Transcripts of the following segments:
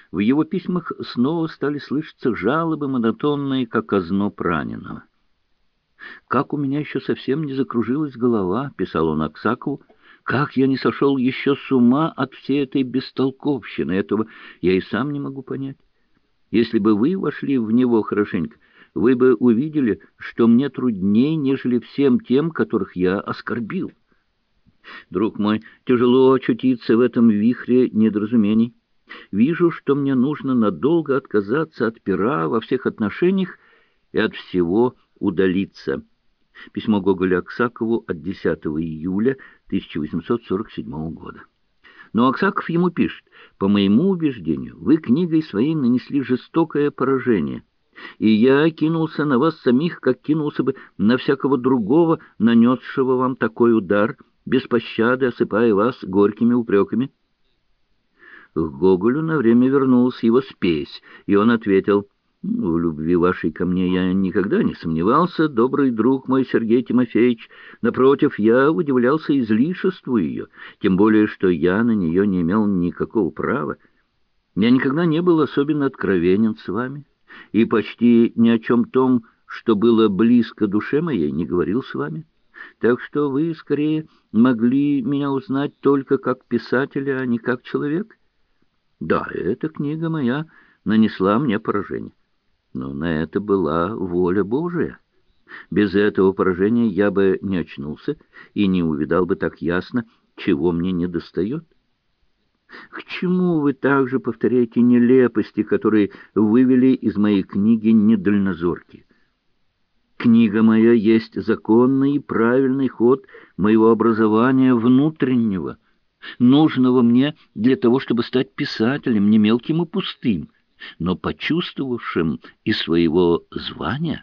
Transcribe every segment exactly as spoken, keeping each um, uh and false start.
В его письмах снова стали слышаться жалобы, монотонные, как озноб раненого. «Как у меня еще совсем не закружилась голова», — писал он Аксакову, — «как я не сошел еще с ума от всей этой бестолковщины, этого я и сам не могу понять. Если бы вы вошли в него хорошенько, вы бы увидели, что мне трудней, нежели всем тем, которых я оскорбил. Друг мой, тяжело очутиться в этом вихре недоразумений. Вижу, что мне нужно надолго отказаться от пера во всех отношениях и от всего удалиться». Письмо Гоголя Аксакову от десятого июля тысяча восемьсот сорок седьмого года. Но Аксаков ему пишет: «По моему убеждению, вы книгой своей нанесли жестокое поражение, и я кинулся на вас самих, как кинулся бы на всякого другого, нанесшего вам такой удар, без пощады осыпая вас горькими упреками». К Гоголю на время вернулась его спесь, и он ответил: «В любви вашей ко мне я никогда не сомневался, добрый друг мой Сергей Тимофеевич. Напротив, я удивлялся излишеству ее, тем более, что я на нее не имел никакого права. Я никогда не был особенно откровенен с вами, и почти ни о чем том, что было близко душе моей, не говорил с вами. Так что вы, скорее, могли меня узнать только как писателя, а не как человека. Да, эта книга моя нанесла мне поражение. Но на это была воля Божия. Без этого поражения я бы не очнулся и не увидал бы так ясно, чего мне недостает. К чему вы также повторяете нелепости, которые вывели из моей книги недальнозорки? Книга моя есть законный и правильный ход моего образования внутреннего, нужного мне для того, чтобы стать писателем, не мелким и пустым, но почувствовавшим и своего звания.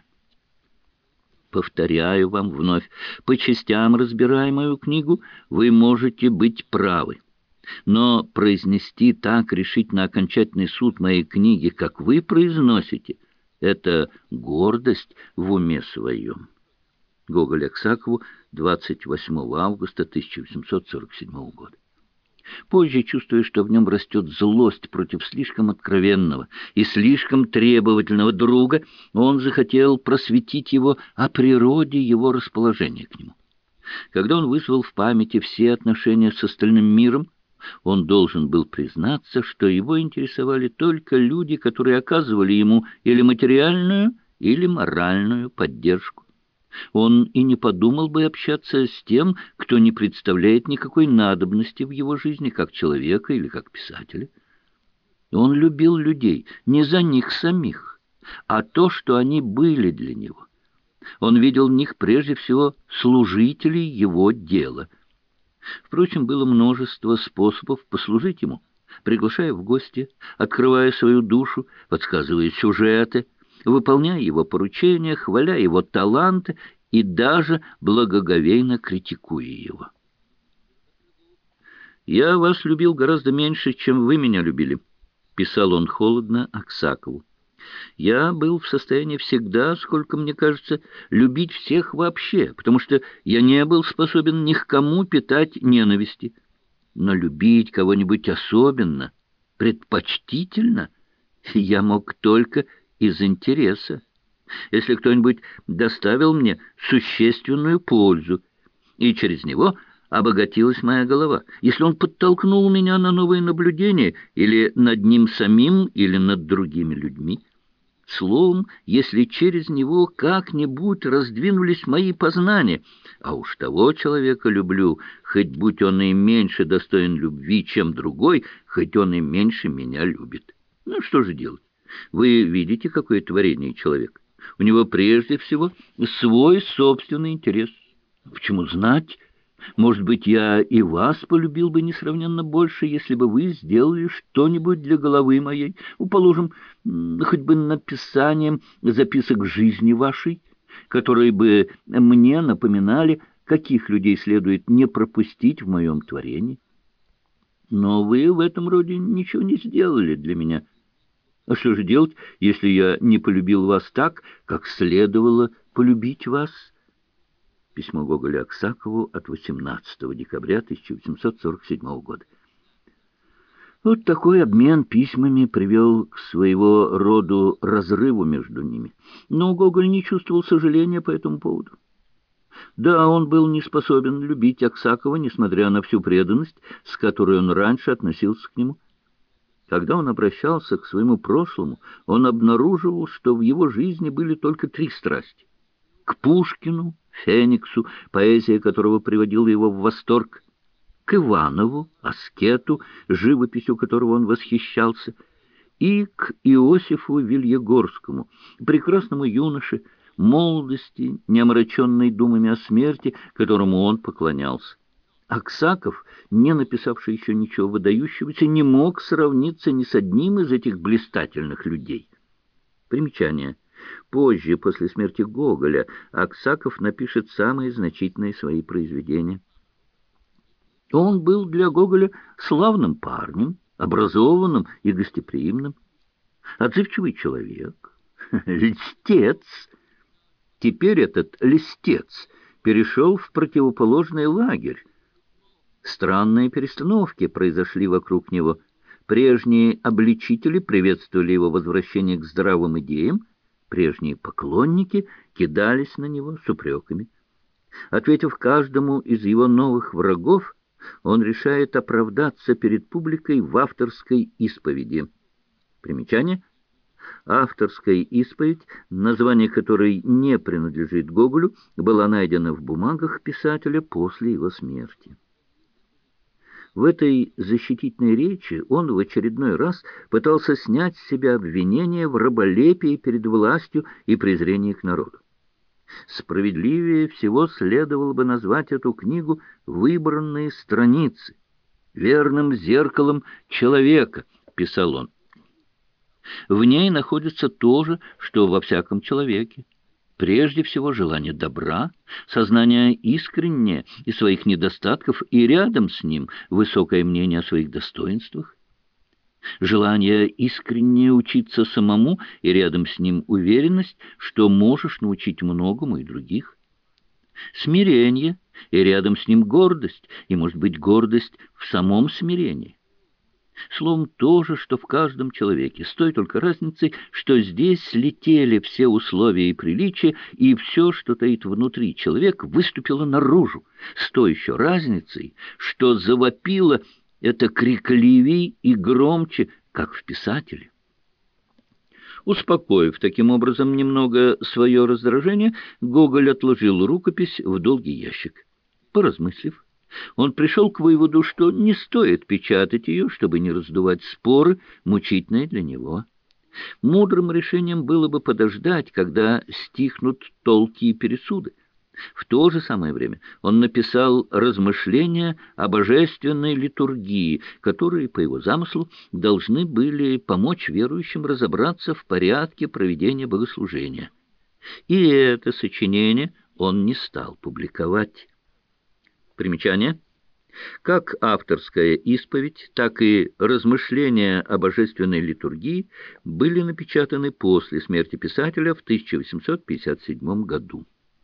Повторяю вам вновь, по частям разбирая мою книгу, вы можете быть правы. Но произнести так решительно окончательный суд моей книги, как вы произносите, это гордость в уме своем». Гоголь Аксакову, двадцать восьмого августа тысяча восемьсот сорок седьмого года. Позже, чувствуя, что в нем растет злость против слишком откровенного и слишком требовательного друга, он захотел просветить его о природе его расположения к нему. Когда он вызвал в памяти все отношения с остальным миром, он должен был признаться, что его интересовали только люди, которые оказывали ему или материальную, или моральную поддержку. Он и не подумал бы общаться с тем, кто не представляет никакой надобности в его жизни как человека или как писателя. Он любил людей не за них самих, а то, что они были для него. Он видел в них прежде всего служителей его дела. Впрочем, было множество способов послужить ему, приглашая в гости, открывая свою душу, подсказывая сюжеты, выполняя его поручения, хваля его таланты и даже благоговейно критикуя его. «Я вас любил гораздо меньше, чем вы меня любили», — писал он холодно Аксакову. «Я был в состоянии всегда, сколько мне кажется, любить всех вообще, потому что я не был способен ни к кому питать ненависти. Но любить кого-нибудь особенно, предпочтительно, я мог только из интереса, если кто-нибудь доставил мне существенную пользу, и через него обогатилась моя голова, если он подтолкнул меня на новые наблюдения или над ним самим, или над другими людьми. Словом, если через него как-нибудь раздвинулись мои познания, а уж того человека люблю, хоть будь он и меньше достоин любви, чем другой, хоть он и меньше меня любит. Ну, что же делать? Вы видите, какое творение человек? У него прежде всего свой собственный интерес. Почему знать? Может быть, я и вас полюбил бы несравненно больше, если бы вы сделали что-нибудь для головы моей, положим, хоть бы написанием записок жизни вашей, которые бы мне напоминали, каких людей следует не пропустить в моем творении. Но вы в этом роде ничего не сделали для меня. А что же делать, если я не полюбил вас так, как следовало полюбить вас?» Письмо Гоголя Аксакову от восемнадцатого декабря тысяча восемьсот сорок седьмого года. Вот такой обмен письмами привел к своего роду разрыву между ними. Но Гоголь не чувствовал сожаления по этому поводу. Да, он был не способен любить Аксакова, несмотря на всю преданность, с которой он раньше относился к нему. Когда он обращался к своему прошлому, он обнаруживал, что в его жизни были только три страсти. К Пушкину, Фениксу, поэзия которого приводила его в восторг, к Иванову, аскету, живописью которого он восхищался, и к Иосифу Вильегорскому, прекрасному юноше, молодости, не омраченной думами о смерти, которому он поклонялся. Аксаков, не написавший еще ничего выдающегося, не мог сравниться ни с одним из этих блистательных людей. Примечание. Позже, после смерти Гоголя, Аксаков напишет самые значительные свои произведения. Он был для Гоголя славным парнем, образованным и гостеприимным, отзывчивый человек, льстец. Теперь этот льстец перешел в противоположный лагерь. Странные перестановки произошли вокруг него. Прежние обличители приветствовали его возвращение к здравым идеям, прежние поклонники кидались на него с упреками. Ответив каждому из его новых врагов, он решает оправдаться перед публикой в авторской исповеди. Примечание. Авторская исповедь, название которой не принадлежит Гоголю, была найдена в бумагах писателя после его смерти. В этой защитительной речи он в очередной раз пытался снять с себя обвинения в раболепии перед властью и презрении к народу. Справедливее всего следовало бы назвать эту книгу «Выбранные страницы», «верным зеркалом человека», — писал он. В ней находится то же, что во всяком человеке. Прежде всего желание добра, сознание искреннее и своих недостатков, и рядом с ним высокое мнение о своих достоинствах. Желание искренне учиться самому, и рядом с ним уверенность, что можешь научить многому и других. Смирение, и рядом с ним гордость, и, может быть, гордость в самом смирении. Словом, то же, что в каждом человеке, с той только разницей, что здесь слетели все условия и приличия, и все, что таит внутри человек, выступило наружу, с той еще разницей, что завопило это крикливей и громче, как в писателе. Успокоив таким образом немного свое раздражение, Гоголь отложил рукопись в долгий ящик. Поразмыслив, он пришел к выводу, что не стоит печатать ее, чтобы не раздувать споры, мучительные для него. Мудрым решением было бы подождать, когда стихнут толки и пересуды. В то же самое время он написал размышления о божественной литургии, которые, по его замыслу, должны были помочь верующим разобраться в порядке проведения богослужения. И это сочинение он не стал публиковать. Примечание. Как авторская исповедь, так и размышления о божественной литургии были напечатаны после смерти писателя в тысяча восемьсот пятьдесят седьмом году.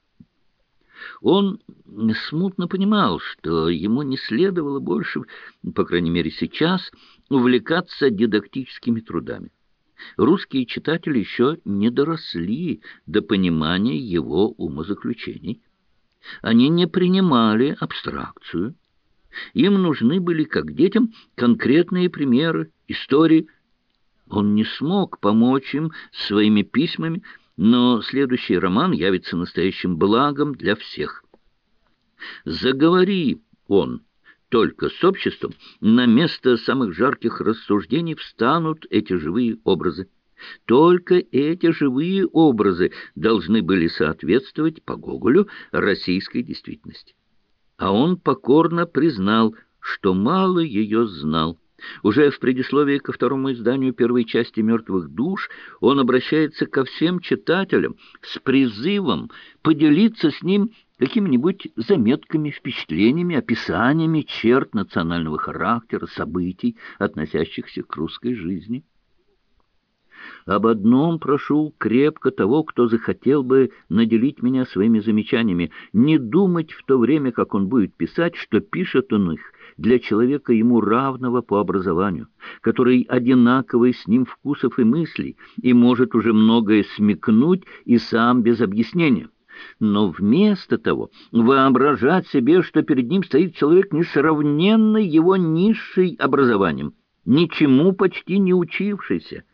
Он смутно понимал, что ему не следовало больше, по крайней мере сейчас, увлекаться дидактическими трудами. Русские читатели еще не доросли до понимания его умозаключений. Они не принимали абстракцию. Им нужны были, как детям, конкретные примеры, истории. Он не смог помочь им своими письмами, но следующий роман явится настоящим благом для всех. Заговори он только с обществом, на место самых жарких рассуждений встанут эти живые образы. Только эти живые образы должны были соответствовать по Гоголю российской действительности. А он покорно признал, что мало ее знал. Уже в предисловии ко второму изданию первой части «Мертвых душ» он обращается ко всем читателям с призывом поделиться с ним какими-нибудь заметками, впечатлениями, описаниями черт национального характера, событий, относящихся к русской жизни. Об одном прошу крепко того, кто захотел бы наделить меня своими замечаниями, не думать в то время, как он будет писать, что пишет он их для человека ему равного по образованию, который одинаковый с ним вкусов и мыслей и может уже многое смекнуть и сам без объяснения. Но вместо того воображать себе, что перед ним стоит человек, несравненный его низшим образованием, ничему почти не учившийся.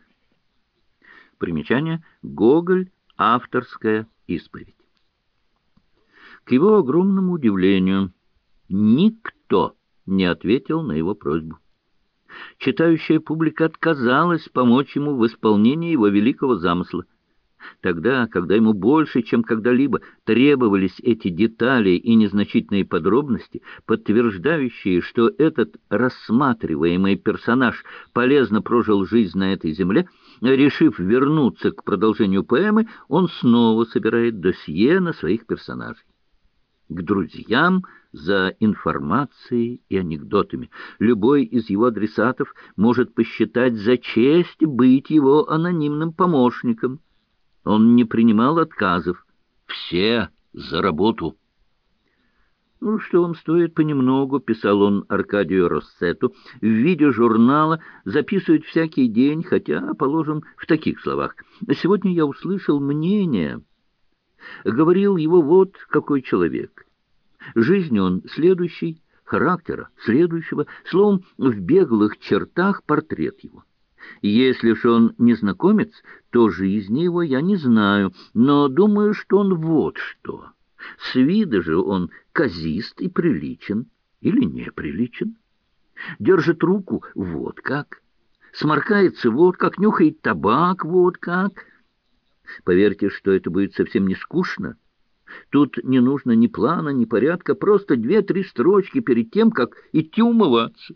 Примечание. Гоголь. Авторская исповедь. К его огромному удивлению, никто не ответил на его просьбу. Читающая публика отказалась помочь ему в исполнении его великого замысла. Тогда, когда ему больше, чем когда-либо, требовались эти детали и незначительные подробности, подтверждающие, что этот рассматриваемый персонаж полезно прожил жизнь на этой земле, решив вернуться к продолжению поэмы, он снова собирает досье на своих персонажей. К друзьям за информацией и анекдотами. Любой из его адресатов может посчитать за честь быть его анонимным помощником. Он не принимал отказов. Все за работу. «Ну, что вам стоит понемногу», — писал он Аркадию Россету, — «в виде журнала записывать всякий день, хотя, положим, в таких словах. Сегодня я услышал мнение. Говорил его вот какой человек. Жизнь он следующий, характера следующего, словом, в беглых чертах портрет его. Если ж он незнакомец, то жизни его я не знаю, но думаю, что он вот что. С вида же он казист и приличен или неприличен. Держит руку вот как, сморкается вот как, нюхает табак вот как. Поверьте, что это будет совсем не скучно. Тут не нужно ни плана, ни порядка, просто две-три строчки перед тем, как идти умываться».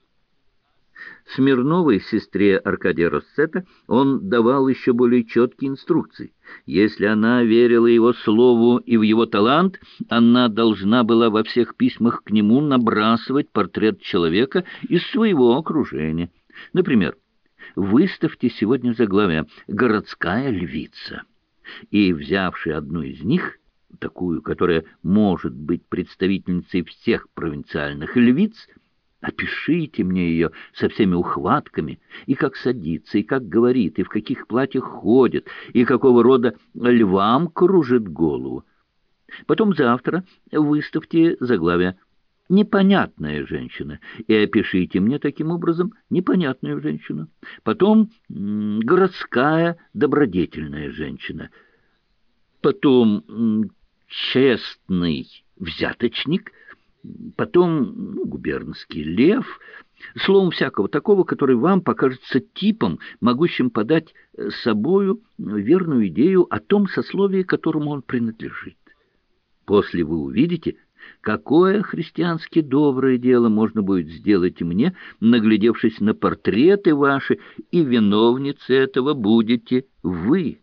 Смирновой, сестре Аркадия Россета, он давал еще более четкие инструкции. Если она верила его слову и в его талант, она должна была во всех письмах к нему набрасывать портрет человека из своего окружения. Например, «Выставьте сегодня заглавие «Городская львица». И, взявши одну из них, такую, которая может быть представительницей всех провинциальных львиц, опишите мне ее со всеми ухватками, и как садится, и как говорит, и в каких платьях ходит, и какого рода львам кружит голову. Потом завтра выставьте заглавие «Непонятная женщина» и опишите мне таким образом непонятную женщину. Потом «Городская добродетельная женщина». Потом «Честный взяточник». Потом ну, губернский лев, словом, всякого такого, который вам покажется типом, могущим подать собою верную идею о том сословии, которому он принадлежит. После вы увидите, какое христиански доброе дело можно будет сделать мне, наглядевшись на портреты ваши, и виновницей этого будете вы.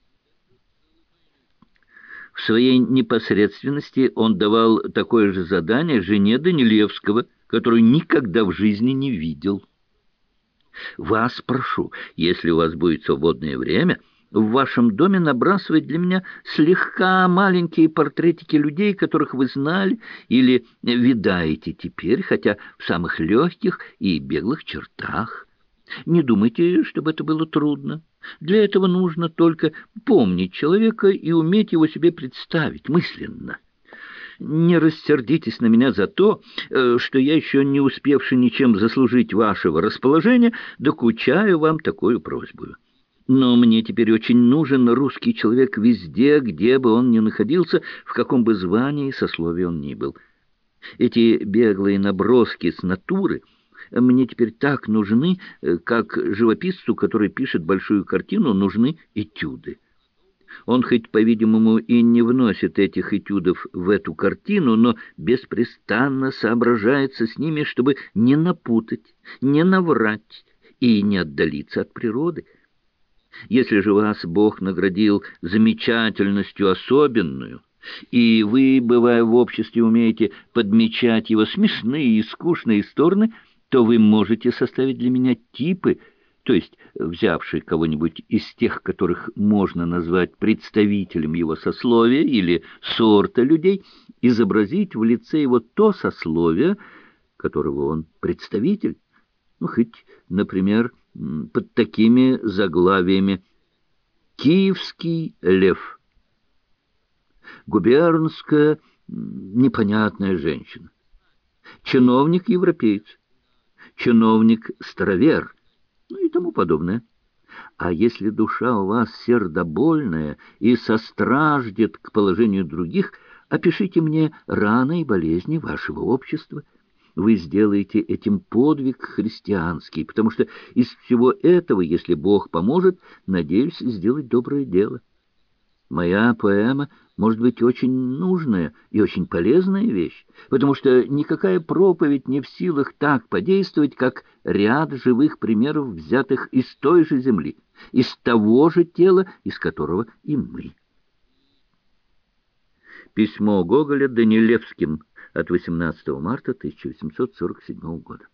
В своей непосредственности он давал такое же задание жене Данилевского, которую никогда в жизни не видел. «Вас прошу, если у вас будет свободное время, в вашем доме набрасывать для меня слегка маленькие портретики людей, которых вы знали или видаете теперь, хотя в самых легких и беглых чертах. Не думайте, чтобы это было трудно. Для этого нужно только помнить человека и уметь его себе представить мысленно. Не рассердитесь на меня за то, что я, еще не успевший ничем заслужить вашего расположения, докучаю вам такую просьбу. Но мне теперь очень нужен русский человек везде, где бы он ни находился, в каком бы звании и сословии он ни был. Эти беглые наброски с натуры мне теперь так нужны, как живописцу, который пишет большую картину, нужны этюды. Он хоть, по-видимому, и не вносит этих этюдов в эту картину, но беспрестанно соображается с ними, чтобы не напутать, не наврать и не отдалиться от природы. Если же вас Бог наградил замечательностью особенную, и вы, бывая в обществе, умеете подмечать его смешные и скучные стороны, то вы можете составить для меня типы, то есть, взявший кого-нибудь из тех, которых можно назвать представителем его сословия или сорта людей, изобразить в лице его то сословие, которого он представитель. Ну, хоть, например, под такими заглавиями: «Киевский лев», «Губернская непонятная женщина», «Чиновник-европеец», «Чиновник-старовер», ну и тому подобное. А если душа у вас сердобольная и состраждет к положению других, опишите мне раны и болезни вашего общества. Вы сделаете этим подвиг христианский, потому что из всего этого, если Бог поможет, надеюсь сделать доброе дело. Моя поэма может быть очень нужная и очень полезная вещь, потому что никакая проповедь не в силах так подействовать, как ряд живых примеров, взятых из той же земли, из того же тела, из которого и мы. Письмо Гоголя Данилевским от восемнадцатого марта тысяча восемьсот сорок седьмого года.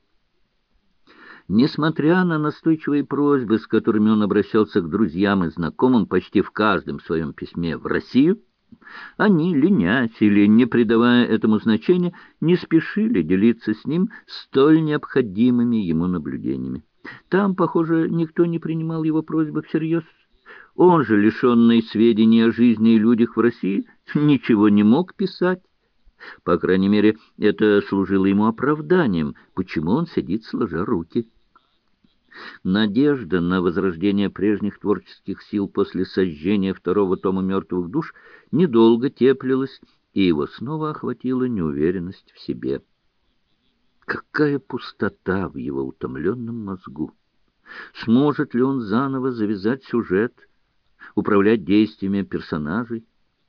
Несмотря на настойчивые просьбы, с которыми он обращался к друзьям и знакомым почти в каждом своем письме в Россию, они, ленясь или не придавая этому значения, не спешили делиться с ним столь необходимыми ему наблюдениями. Там, похоже, никто не принимал его просьбы всерьез. Он же, лишенный сведений о жизни и людях в России, ничего не мог писать. По крайней мере, это служило ему оправданием, почему он сидит сложа руки. Надежда на возрождение прежних творческих сил после сожжения второго тома «Мертвых душ» недолго теплилась, и его снова охватила неуверенность в себе. Какая пустота в его утомленном мозгу! Сможет ли он заново завязать сюжет, управлять действиями персонажей?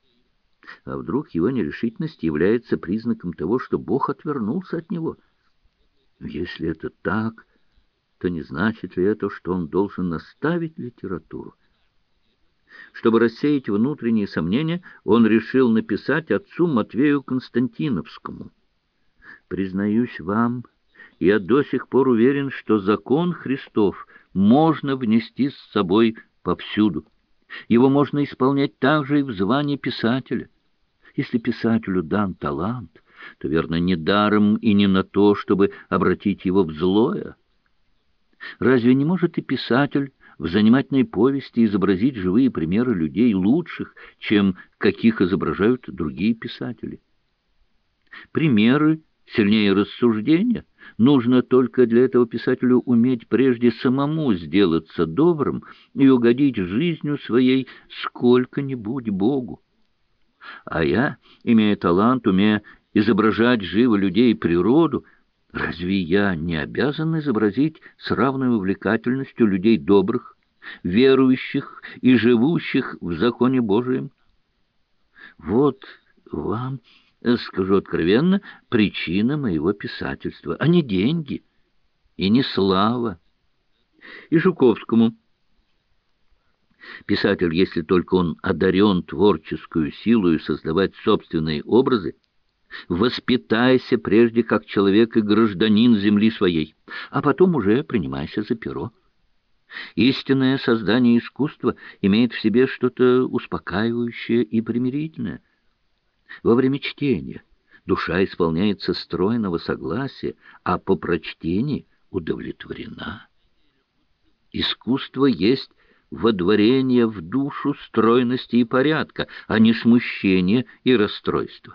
А вдруг его нерешительность является признаком того, что Бог отвернулся от него? Если это так, то не значит ли это, что он должен оставить литературу? Чтобы рассеять внутренние сомнения, он решил написать отцу Матвею Константиновскому: «Признаюсь вам, я до сих пор уверен, что закон Христов можно внести с собой повсюду. Его можно исполнять также и в звании писателя. Если писателю дан талант, то, верно, не даром и не на то, чтобы обратить его в злое. Разве не может и писатель в занимательной повести изобразить живые примеры людей лучших, чем каких изображают другие писатели? Примеры сильнее рассуждения. Нужно только для этого писателю уметь прежде самому сделаться добрым и угодить жизнью своей сколько-нибудь Богу. А я, имея талант, умея изображать живо людей и природу, разве я не обязан изобразить с равной увлекательностью людей добрых, верующих и живущих в законе Божием? Вот вам, скажу откровенно, причина моего писательства, а не деньги и не слава». И Жуковскому: «Писатель, если только он одарен творческую силою создавать собственные образы, воспитайся прежде как человек и гражданин земли своей, а потом уже принимайся за перо. Истинное создание искусства имеет в себе что-то успокаивающее и примирительное. Во время чтения душа исполняется стройного согласия, а по прочтении удовлетворена. Искусство есть водворение в душу стройности и порядка, а не смущение и расстройство.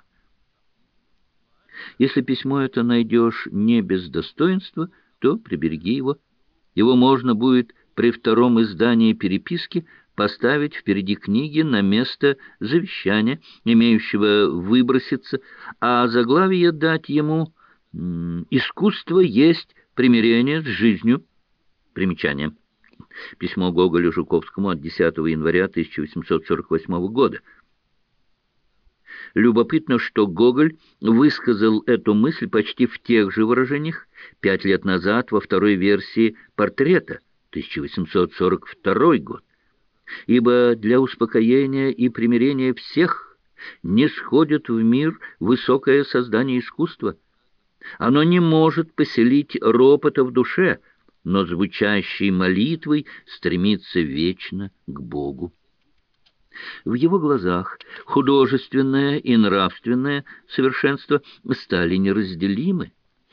Если письмо это найдешь не без достоинства, то прибереги его. Его можно будет при втором издании переписки поставить впереди книги на место завещания, имеющего выброситься, а заглавие дать ему «Искусство есть примирение с жизнью». Примечание. Письмо Гоголю Жуковскому от десятого января тысяча восемьсот сорок восьмого года. Любопытно, что Гоголь высказал эту мысль почти в тех же выражениях пять лет назад во второй версии «Портрета», тысяча восемьсот сорок второй год. «Ибо для успокоения и примирения всех не сходит в мир высокое создание искусства. Оно не может поселить ропота в душе, но звучащей молитвой стремится вечно к Богу». В его глазах художественное и нравственное совершенство стали неразделимы,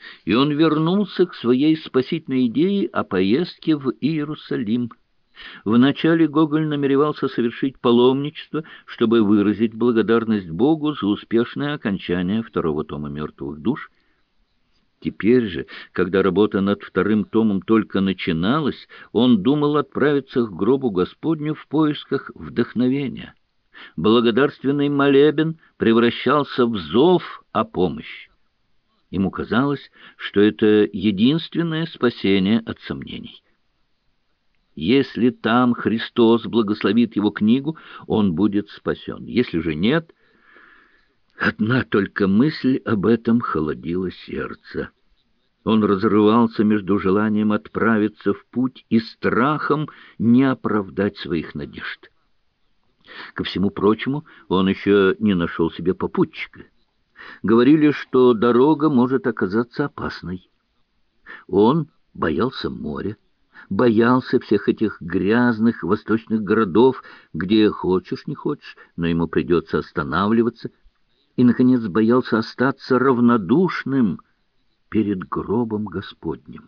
и он вернулся к своей спасительной идее о поездке в Иерусалим. Вначале Гоголь намеревался совершить паломничество, чтобы выразить благодарность Богу за успешное окончание второго тома «Мертвых душ». Теперь же, когда работа над вторым томом только начиналась, он думал отправиться к гробу Господню в поисках вдохновения. Благодарственный молебен превращался в зов о помощи. Ему казалось, что это единственное спасение от сомнений. Если там Христос благословит его книгу, он будет спасен. Если же нет, одна только мысль об этом холодила сердце. Он разрывался между желанием отправиться в путь и страхом не оправдать своих надежд. Ко всему прочему, он еще не нашел себе попутчика. Говорили, что дорога может оказаться опасной. Он боялся моря, боялся всех этих грязных восточных городов, где хочешь не хочешь, но ему придется останавливаться, и, наконец, боялся остаться равнодушным перед гробом Господним.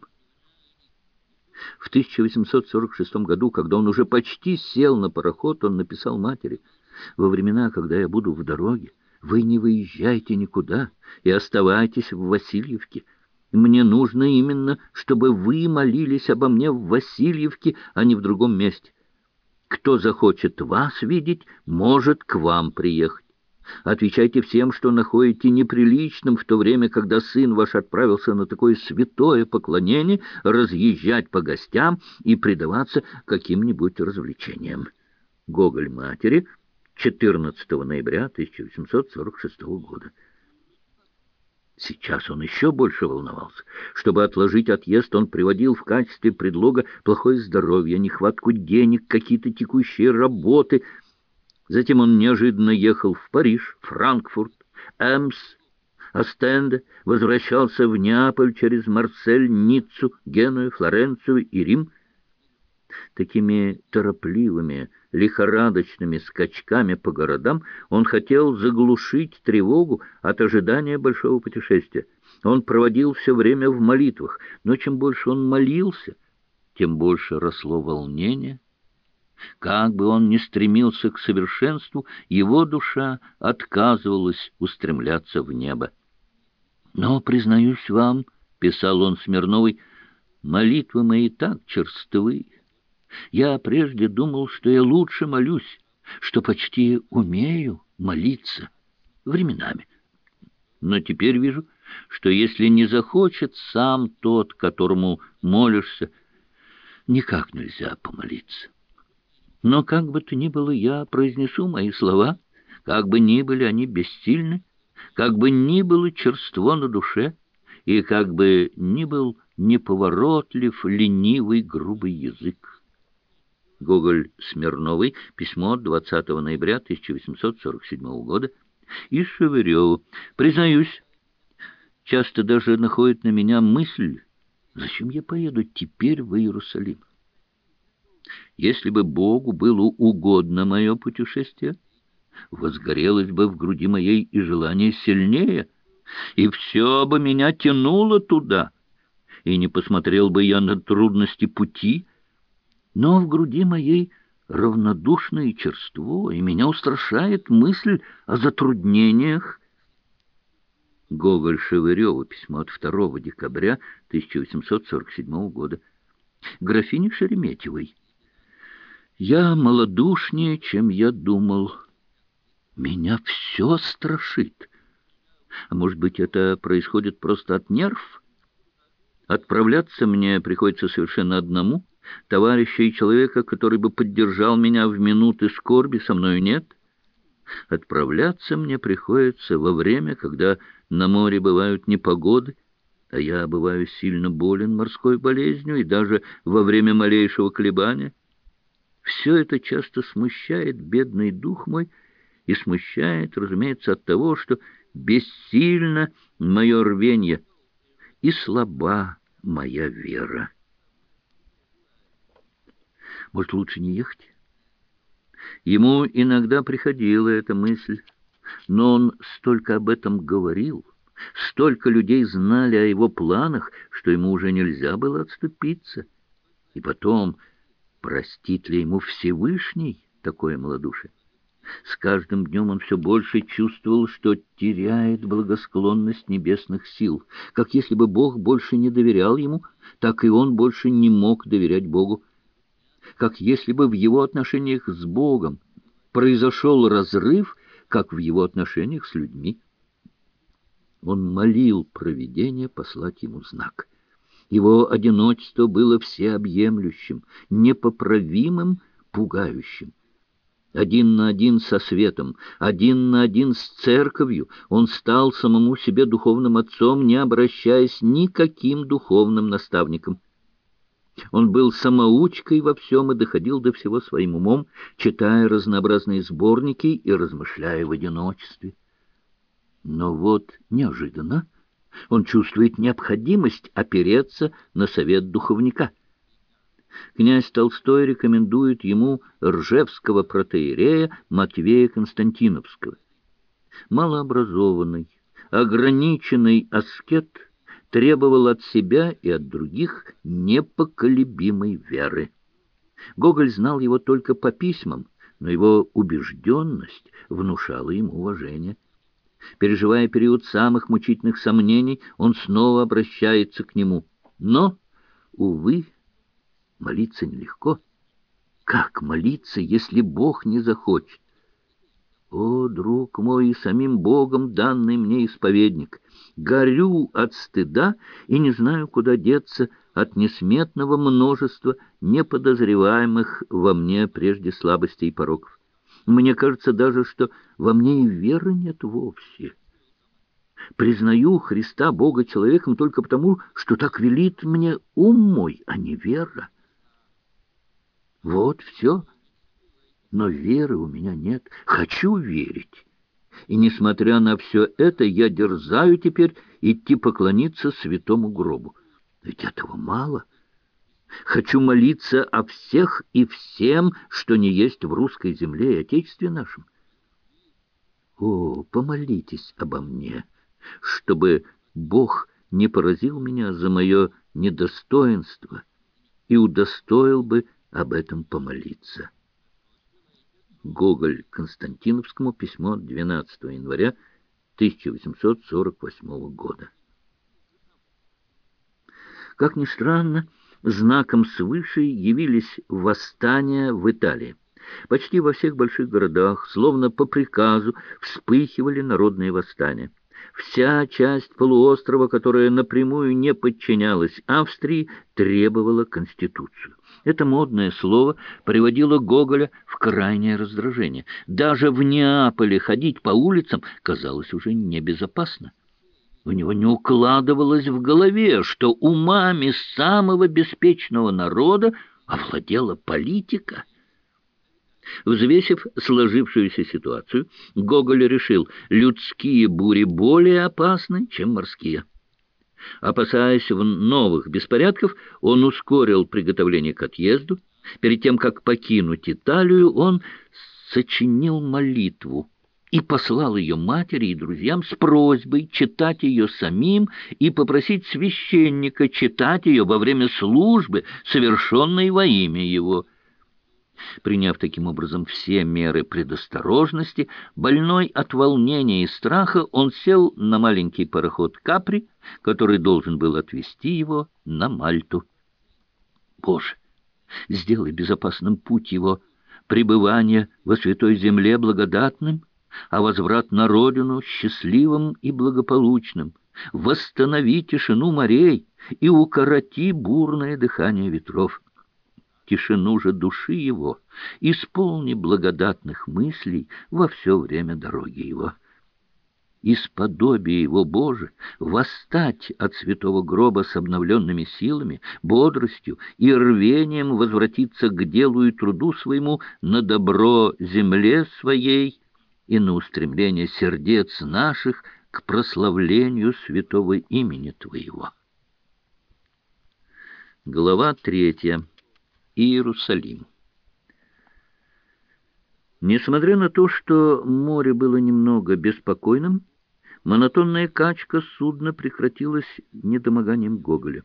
В тысяча восемьсот сорок шестом году, когда он уже почти сел на пароход, он написал матери: «Во времена, когда я буду в дороге, вы не выезжайте никуда и оставайтесь в Васильевке. Мне нужно именно, чтобы вы молились обо мне в Васильевке, а не в другом месте. Кто захочет вас видеть, может к вам приехать. Отвечайте всем, что находите неприличным в то время, когда сын ваш отправился на такое святое поклонение, разъезжать по гостям и предаваться каким-нибудь развлечениям». Гоголь матери, четырнадцатого ноября тысяча восемьсот сорок шестого года. Сейчас он еще больше волновался. Чтобы отложить отъезд, он приводил в качестве предлога плохое здоровье, нехватку денег, какие-то текущие работы. Затем он неожиданно ехал в Париж, Франкфурт, Эмс, Остенде, возвращался в Неаполь через Марсель, Ниццу, Геную, Флоренцию и Рим. Такими торопливыми, лихорадочными скачками по городам он хотел заглушить тревогу от ожидания большого путешествия. Он проводил все время в молитвах, но чем больше он молился, тем больше росло волнение. Как бы он ни стремился к совершенству, его душа отказывалась устремляться в небо. «Но, признаюсь вам, — писал он Смирновой, — молитвы мои так черствы. Я прежде думал, что я лучше молюсь, что почти умею молиться временами. Но теперь вижу, что если не захочет сам тот, которому молишься, никак нельзя помолиться. Но как бы то ни было, я произнесу мои слова, как бы ни были они бессильны, как бы ни было черство на душе, и как бы ни был неповоротлив ленивый грубый язык». Гоголь Смирновой, письмо двадцатого ноября тысяча восемьсот сорок седьмого года. И Шевыреву: «Признаюсь, часто даже находит на меня мысль, зачем я поеду теперь в Иерусалим? Если бы Богу было угодно мое путешествие, возгорелось бы в груди моей и желание сильнее, и все бы меня тянуло туда, и не посмотрел бы я на трудности пути, но в груди моей равнодушное черство, и меня устрашает мысль о затруднениях». Гоголь Шевыреву, письмо от второго декабря тысяча восемьсот сорок седьмого года. Графине Шереметьевой: «Я малодушнее, чем я думал. Меня все страшит. А может быть, это происходит просто от нерв? Отправляться мне приходится совершенно одному. Товарища и человека, который бы поддержал меня в минуты скорби, со мною нет. Отправляться мне приходится во время, когда на море бывают непогоды, а я бываю сильно болен морской болезнью, и даже во время малейшего колебания. Все это часто смущает бедный дух мой, и смущает, разумеется, от того, что бессильно мое рвенье и слаба моя вера». Может, лучше не ехать? Ему иногда приходила эта мысль, но он столько об этом говорил, Столько людей знали о его планах, что ему уже нельзя было отступиться. И потом, простит ли ему Всевышний такое малодушие? С каждым днем он все больше чувствовал, что теряет благосклонность небесных сил. Как если бы Бог больше не доверял ему, так и он больше не мог доверять Богу. Как если бы в его отношениях с Богом произошел разрыв, как в его отношениях с людьми. Он молил провидение послать ему знак. Его одиночество было всеобъемлющим, непоправимым, пугающим. Один на один со светом, один на один с церковью, он стал самому себе духовным отцом, не обращаясь ни к каким духовным наставникам. Он был самоучкой во всем и доходил до всего своим умом, читая разнообразные сборники и размышляя в одиночестве. Но вот неожиданно он чувствует необходимость опереться на совет духовника. Князь Толстой рекомендует ему ржевского протоиерея Матвея Константиновского. Малообразованный, ограниченный аскет требовал от себя и от других непоколебимой веры. Гоголь знал его только по письмам, но его убежденность внушала ему уважение. Переживая период самых мучительных сомнений, он снова обращается к нему. Но, увы, молиться нелегко. Как молиться, если Бог не захочет? О, друг мой, и самим Богом данный мне исповедник, горю от стыда и не знаю, куда деться от несметного множества неподозреваемых во мне прежде слабостей и пороков. Мне кажется даже, что во мне и веры нет вовсе. Признаю Христа Бога человеком только потому, что так велит мне ум мой, а не вера. Вот все. Но веры у меня нет. Хочу верить. И, несмотря на все это, я дерзаю теперь идти поклониться святому гробу. Ведь этого мало. Хочу молиться о всех и всем, что не есть в русской земле и отечестве нашем. О, помолитесь обо мне, чтобы Бог не поразил меня за мое недостоинство и удостоил бы об этом помолиться. Гоголь Константиновскому, письмо двенадцатого января тысяча восемьсот сорок восьмого года. Как ни странно, знаком свыше явились восстания в Италии. Почти во всех больших городах, словно по приказу, вспыхивали народные восстания. Вся часть полуострова, которая напрямую не подчинялась Австрии, требовала конституцию. Это модное слово приводило Гоголя в крайнее раздражение. Даже в Неаполе ходить по улицам казалось уже небезопасно. У него не укладывалось в голове, что умами самого беспечного народа овладела политика. Взвесив сложившуюся ситуацию, Гоголь решил, людские бури более опасны, чем морские. Опасаясь новых беспорядков, он ускорил приготовление к отъезду. Перед тем, как покинуть Италию, он сочинил молитву и послал ее матери и друзьям с просьбой читать ее самим и попросить священника читать ее во время службы, совершенной во имя его. Приняв таким образом все меры предосторожности, больной от волнения и страха, он сел на маленький пароход «Капри», который должен был отвезти его на Мальту. Боже, сделай безопасным путь его пребывания во святой земле благодатным, а возврат на родину счастливым и благополучным. Восстанови тишину морей и укороти бурное дыхание ветров. Тишину же души его исполни благодатных мыслей во все время дороги его. Исподобие его, Боже, восстать от святого гроба с обновленными силами, бодростью и рвением возвратиться к делу и труду своему на добро земле своей и на устремление сердец наших к прославлению святого имени Твоего. Глава третья. Иерусалим. Несмотря на то, что море было немного беспокойным, Монотонная качка судна прекратилась недомоганием Гоголя.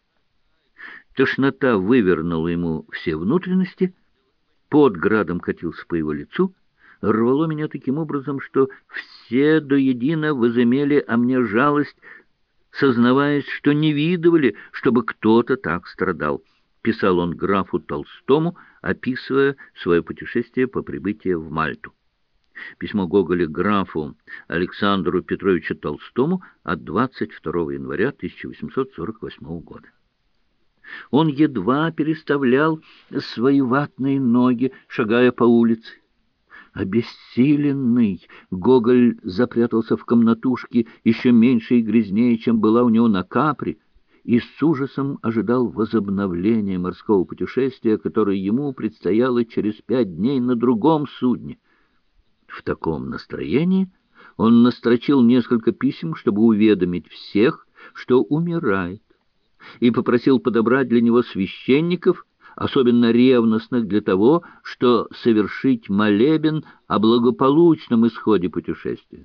Тошнота вывернула ему все внутренности, пот градом катился по его лицу, рвало меня таким образом, что все до едино возымели о мне жалость, сознаваясь, что не видывали, чтобы кто-то так страдал. Писал он графу Толстому, описывая свое путешествие по прибытии в Мальту. Письмо Гоголя графу Александру Петровичу Толстому от двадцать второго января тысяча восемьсот сорок восьмого года. Он едва переставлял свои ватные ноги, шагая по улице. Обессиленный, Гоголь запрятался в комнатушке еще меньше и грязнее, чем была у него на Капри, и с ужасом ожидал возобновления морского путешествия, которое ему предстояло через пять дней на другом судне. В таком настроении он настрочил несколько писем, чтобы уведомить всех, что умирает, и попросил подобрать для него священников, особенно ревностных для того, что совершить молебен о благополучном исходе путешествия.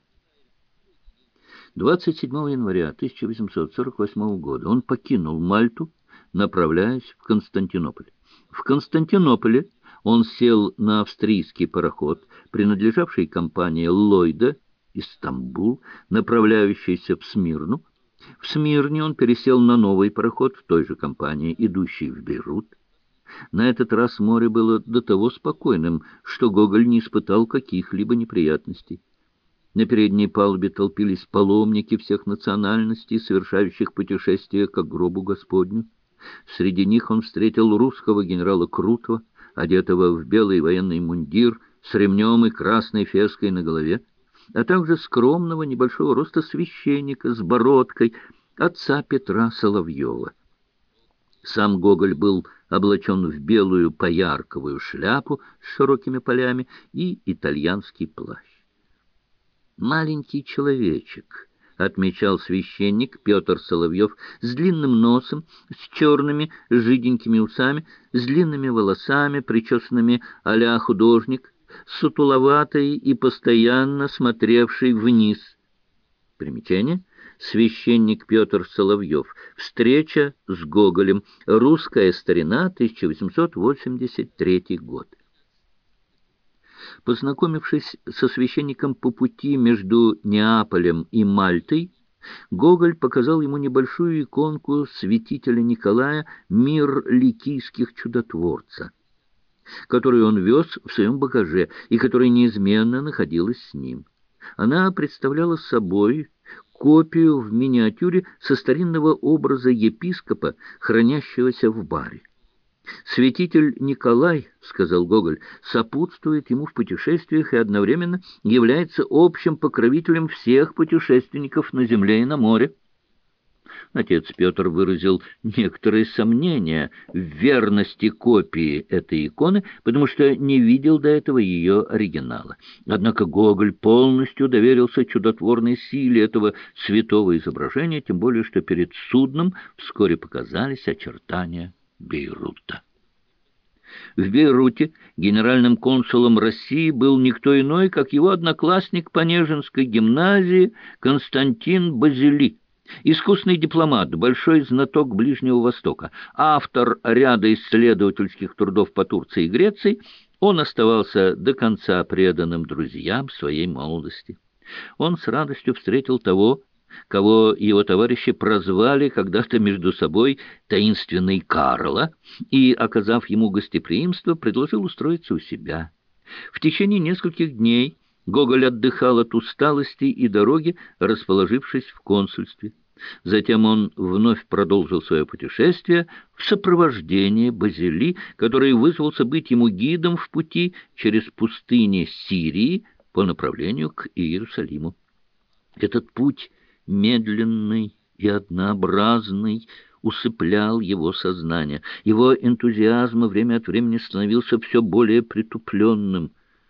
двадцать седьмого января тысяча восемьсот сорок восьмого года он покинул Мальту, направляясь в Константинополь. В Константинополе он сел на австрийский пароход, принадлежавший компании Ллойда из Стамбул, направляющийся в Смирну. В Смирне он пересел на новый пароход в той же компании, идущий в Бейрут. На этот раз море было до того спокойным, что Гоголь не испытал каких-либо неприятностей. На передней палубе толпились паломники всех национальностей, совершающих путешествия к гробу Господню. Среди них он встретил русского генерала Крутого, одетого в белый военный мундир с ремнем и красной феской на голове, а также скромного небольшого роста священника с бородкой, отца Петра Соловьева. Сам Гоголь был облачен в белую поярковую шляпу с широкими полями и итальянский плащ. «Маленький человечек», — отмечал священник Петр Соловьев, с длинным носом, с черными жиденькими усами, с длинными волосами, причесанными а-ля художник, сутуловатый и постоянно смотревший вниз. Примечание. Священник Петр Соловьев. Встреча с Гоголем. Русская старина, тысяча восемьсот восемьдесят третий год. Познакомившись со священником по пути между Неаполем и Мальтой, Гоголь показал ему небольшую иконку святителя Николая «Мир ликийских чудотворца», которую он вез в своем багаже и которая неизменно находилась с ним. Она представляла собой копию в миниатюре со старинного образа епископа, хранящегося в баре. «Святитель Николай, — сказал Гоголь, — сопутствует ему в путешествиях и одновременно является общим покровителем всех путешественников на земле и на море». Отец Петр выразил некоторые сомнения в верности копии этой иконы, потому что не видел до этого ее оригинала. Однако Гоголь полностью доверился чудотворной силе этого святого изображения, тем более что перед судном вскоре показались очертания Бейрута. В Бейруте генеральным консулом России был никто иной, как его одноклассник по Нежинской гимназии Константин Базили. Искусный дипломат, большой знаток Ближнего Востока, автор ряда исследовательских трудов по Турции и Греции, он оставался до конца преданным друзьям своей молодости. Он с радостью встретил того, кого его товарищи прозвали когда-то между собой таинственный Карло, и, оказав ему гостеприимство, предложил устроиться у себя. В течение нескольких дней Гоголь отдыхал от усталости и дороги, расположившись в консульстве. Затем он вновь продолжил свое путешествие в сопровождении Базили, который вызвался быть ему гидом в пути через пустыни Сирии по направлению к Иерусалиму. Этот путь, медленный и однообразный, усыплял его сознание. Его энтузиазм время от времени становился все более притупленным.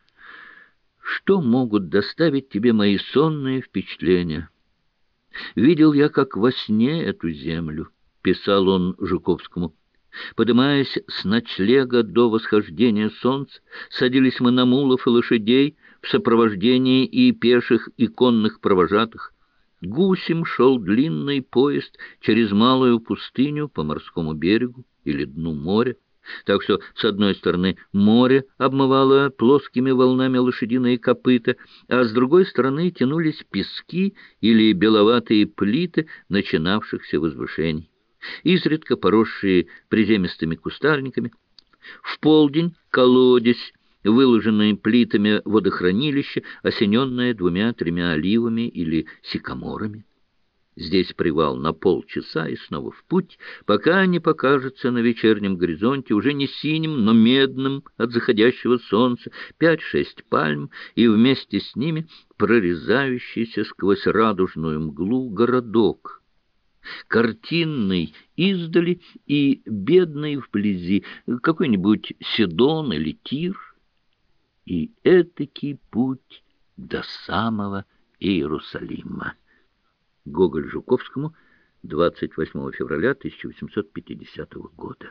«Что могут доставить тебе мои сонные впечатления? Видел я, как во сне, эту землю», — писал он Жуковскому. «Подымаясь с ночлега до восхождения солнца, садились мы на мулов и лошадей в сопровождении и пеших, и конных провожатых. Гусем шел длинный поезд через малую пустыню по морскому берегу или дну моря, так что с одной стороны море обмывало плоскими волнами лошадиные копыта, а с другой стороны тянулись пески или беловатые плиты начинавшихся возвышений, изредка поросшие приземистыми кустарниками. В полдень колодец, выложенные плитами водохранилища, осененное двумя-тремя оливами или сикаморами. Здесь привал на полчаса и снова в путь, пока не покажется на вечернем горизонте уже не синим, но медным от заходящего солнца пять-шесть пальм и вместе с ними прорезающийся сквозь радужную мглу городок, картинный издали и бедный вблизи, какой-нибудь Сидон или Тир. И этакий путь до самого Иерусалима. Гоголь Жуковскому, двадцать восьмого февраля тысяча восемьсот пятидесятого года.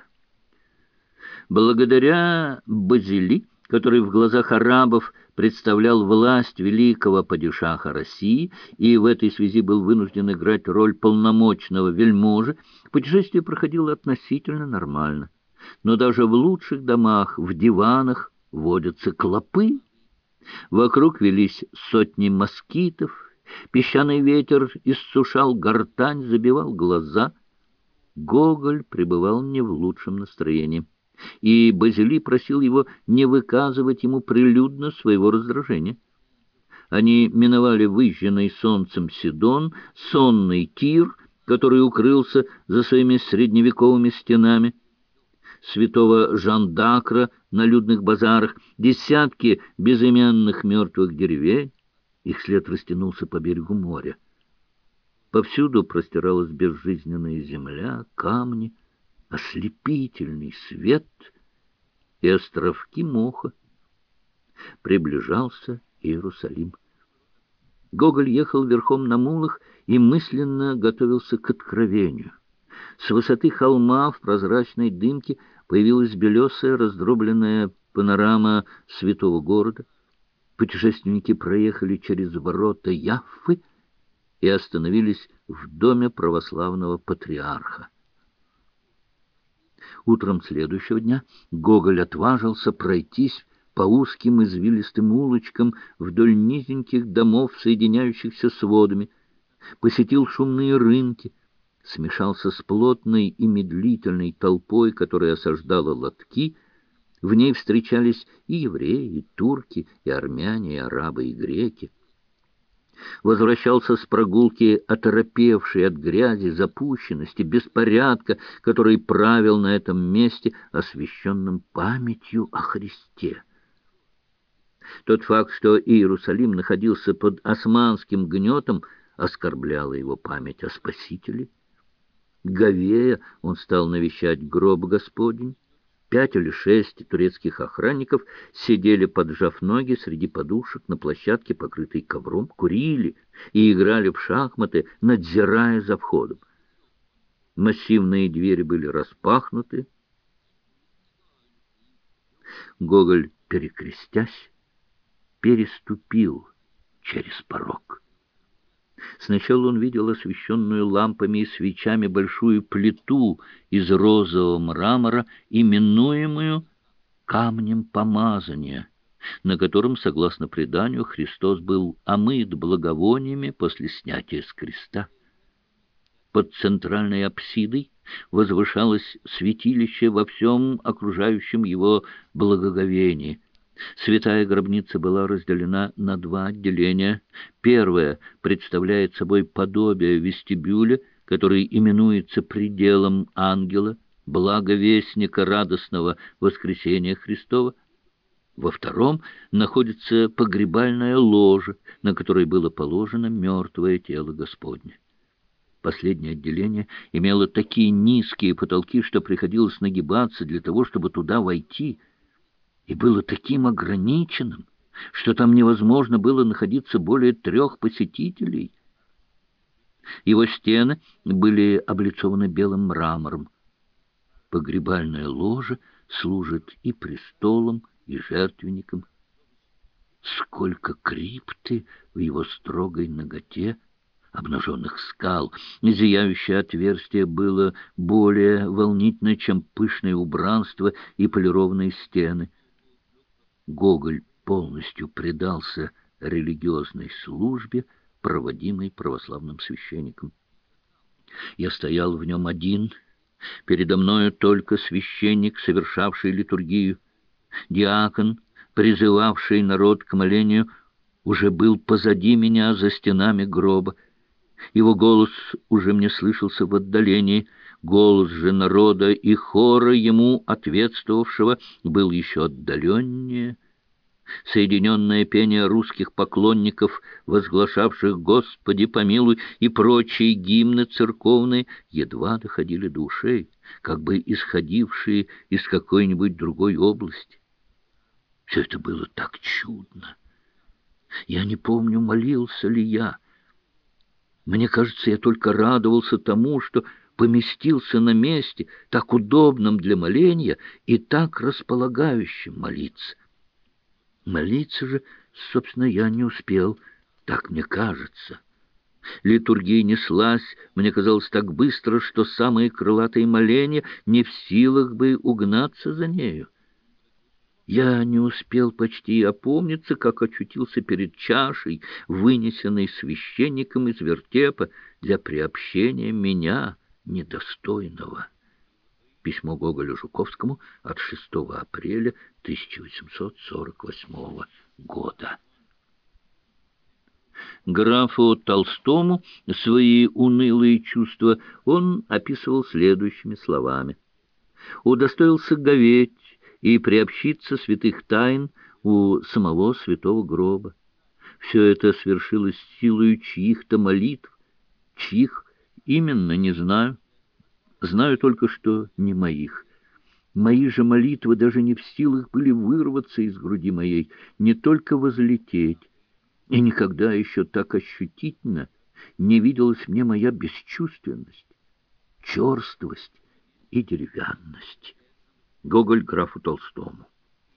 Благодаря Базили, который в глазах арабов представлял власть великого падишаха России и в этой связи был вынужден играть роль полномочного вельможи, путешествие проходило относительно нормально. Но даже в лучших домах, в диванах, водятся клопы. Вокруг велись сотни москитов, песчаный ветер иссушал гортань, забивал глаза. Гоголь пребывал не в лучшем настроении, и Базили просил его не выказывать ему прилюдно своего раздражения. Они миновали выжженный солнцем Сидон, сонный Тир, который укрылся за своими средневековыми стенами, святого Жан-Дакра на людных базарах, десятки безымянных мертвых деревень. Их след растянулся по берегу моря. Повсюду простиралась безжизненная земля, камни, ослепительный свет и островки моха. Приближался Иерусалим. Гоголь ехал верхом на мулах и мысленно готовился к откровению. С высоты холма в прозрачной дымке появилась белесая раздробленная панорама святого города. Путешественники проехали через ворота Яффы и остановились в доме православного патриарха. Утром следующего дня Гоголь отважился пройтись по узким извилистым улочкам вдоль низеньких домов, соединяющихся с водами, посетил шумные рынки, смешался с плотной и медлительной толпой, которая осаждала лотки. В ней встречались и евреи, и турки, и армяне, и арабы, и греки. Возвращался с прогулки оторопевший от грязи, запущенности, беспорядка, который правил на этом месте, освященном памятью о Христе. Тот факт, что Иерусалим находился под османским гнетом, оскорбляла его память о Спасителе. Говея он стал навещать гроб Господень. Пять или шесть турецких охранников сидели, поджав ноги среди подушек на площадке, покрытой ковром, курили и играли в шахматы, надзирая за входом. Массивные двери были распахнуты. Гоголь, перекрестясь, переступил через порог. Сначала он видел освещенную лампами и свечами большую плиту из розового мрамора, именуемую камнем помазания, на котором, согласно преданию, Христос был омыт благовониями после снятия с креста. Под центральной апсидой возвышалось святилище во всем окружающем его благоговении. Святая гробница была разделена на два отделения. Первое представляет собой подобие вестибюля, который именуется пределом ангела, благовестника радостного воскресения Христова. Во втором находится погребальная ложа, на которой было положено мертвое тело Господне. Последнее отделение имело такие низкие потолки, что приходилось нагибаться для того, чтобы туда войти, и было таким ограниченным, что там невозможно было находиться более трех посетителей. Его стены были облицованы белым мрамором. Погребальная ложа служит и престолом, и жертвенником. Сколько крипты в его строгой наготе, обнаженных скал. Зияющее отверстие было более волнительно, чем пышное убранство и полированные стены. Гоголь полностью предался религиозной службе, проводимой православным священником. Я стоял в нем один, передо мною только священник, совершавший литургию. Диакон, призывавший народ к молению, уже был позади меня, за стенами гроба. Его голос уже мне слышался в отдалении. Голос же народа и хора, ему ответствовавшего, был еще отдаленнее. Соединенное пение русских поклонников, возглашавших «Господи помилуй» и прочие гимны церковные, едва доходили до ушей, как бы исходившие из какой-нибудь другой области. Все это было так чудно. Я не помню, молился ли я. Мне кажется, я только радовался тому, что поместился на месте, так удобном для моления и так располагающим молиться. Молиться же, собственно, я не успел, так мне кажется. Литургия неслась, мне казалось, так быстро, что самые крылатые моления не в силах бы угнаться за нею. Я не успел почти опомниться, как очутился перед чашей, вынесенной священником из вертепа для приобщения меня, недостойного. Письмо Гоголю Жуковскому от шестого апреля тысяча восемьсот сорок восьмого года. Графу Толстому свои унылые чувства он описывал следующими словами. «Удостоился говеть и приобщиться святых тайн у самого святого гроба. Все это свершилось силою чьих-то молитв, чьих именно не знаю. Знаю только, что не моих. Мои же молитвы даже не в силах были вырваться из груди моей, не только возлететь. И никогда еще так ощутительно не виделась мне моя бесчувственность, черствость и деревянность». Гоголь графу Толстому.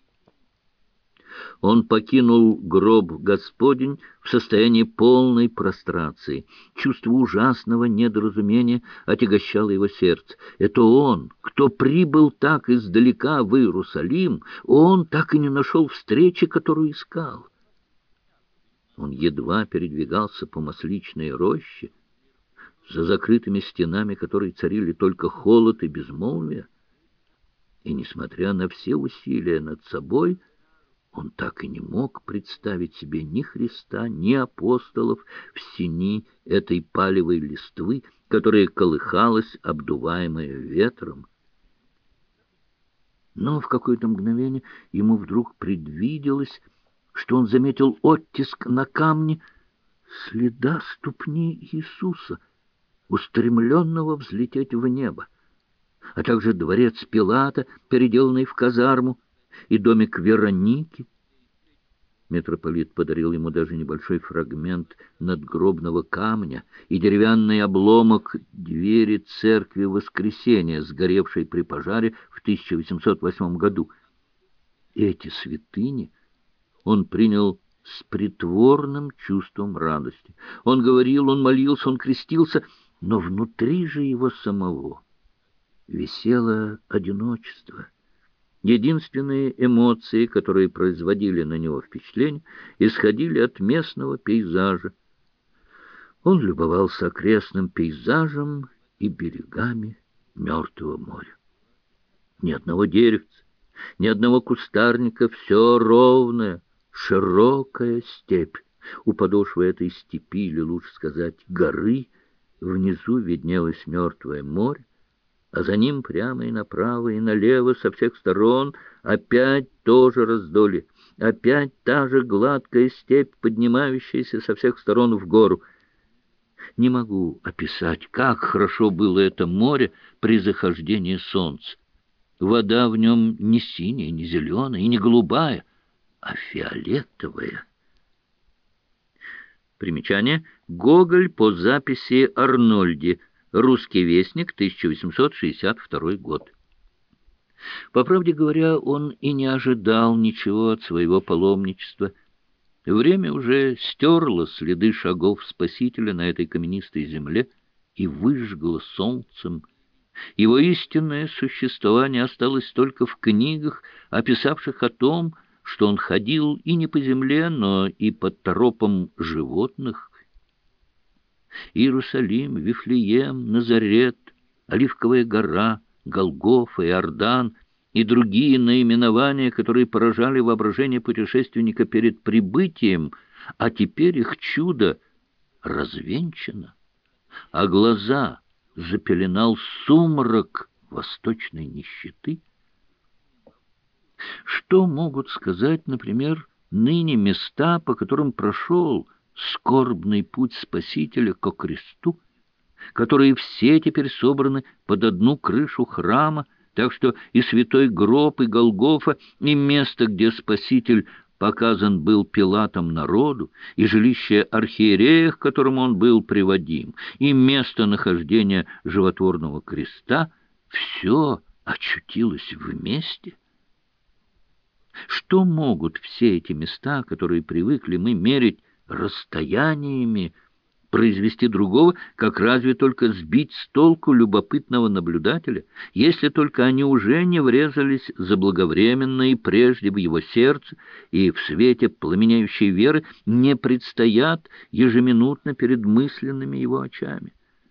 Он покинул гроб Господень в состоянии полной прострации. Чувство ужасного недоразумения отягощало его сердце. Это он, кто прибыл так издалека в Иерусалим, он так и не нашел встречи, которую искал. Он едва передвигался по масличной роще, за закрытыми стенами которой царили только холод и безмолвие. И, несмотря на все усилия над собой, он так и не мог представить себе ни Христа, ни апостолов в сени этой палевой листвы, которая колыхалась, обдуваемая ветром. Но в какое-то мгновение ему вдруг предвиделось, что он заметил оттиск на камне следа ступни Иисуса, устремленного взлететь в небо, а также дворец Пилата, переделанный в казарму, и домик Вероники. Митрополит подарил ему даже небольшой фрагмент надгробного камня и деревянный обломок двери церкви Воскресения, сгоревшей при пожаре в тысяча восемьсот восьмом году. Эти святыни он принял с притворным чувством радости. Он говорил, он молился, он крестился, но внутри же его самого висело одиночество. Единственные эмоции, которые производили на него впечатление, исходили от местного пейзажа. Он любовался окрестным пейзажем и берегами Мертвого моря. Ни одного деревца, ни одного кустарника, все ровная, широкая степь. У подошвы этой степи, или лучше сказать, горы, внизу виднелось Мертвое море, а за ним прямо и направо, и налево, со всех сторон, опять тоже раздолье, опять та же гладкая степь, поднимающаяся со всех сторон в гору. Не могу описать, как хорошо было это море при захождении солнца. Вода в нем не синяя, не зеленая и не голубая, а фиолетовая. Примечание. Гоголь по записи Арнольди. Русский вестник, тысяча восемьсот шестьдесят второй год. По правде говоря, он и не ожидал ничего от своего паломничества. Время уже стерло следы шагов Спасителя на этой каменистой земле и выжгло солнцем. Его истинное существование осталось только в книгах, описавших о том, что он ходил и не по земле, но и по тропам животных. Иерусалим, Вифлеем, Назарет, Оливковая гора, Голгофа, Иордан и другие наименования, которые поражали воображение путешественника перед прибытием, а теперь их чудо развенчано, а глаза запеленал сумрак восточной нищеты. Что могут сказать, например, ныне места, по которым прошел скорбный путь Спасителя ко кресту, которые все теперь собраны под одну крышу храма, так что и святой гроб, и Голгофа, и место, где Спаситель показан был Пилатом народу, и жилище архиерея, к которому он был приводим, и место нахождения животворного креста, все очутилось вместе. Что могут все эти места, которые привыкли мы мерить расстояниями, произвести другого, как разве только сбить с толку любопытного наблюдателя, если только они уже не врезались заблаговременно и прежде в его сердце, и в свете пламенеющей веры не предстоят ежеминутно перед мысленными его очами?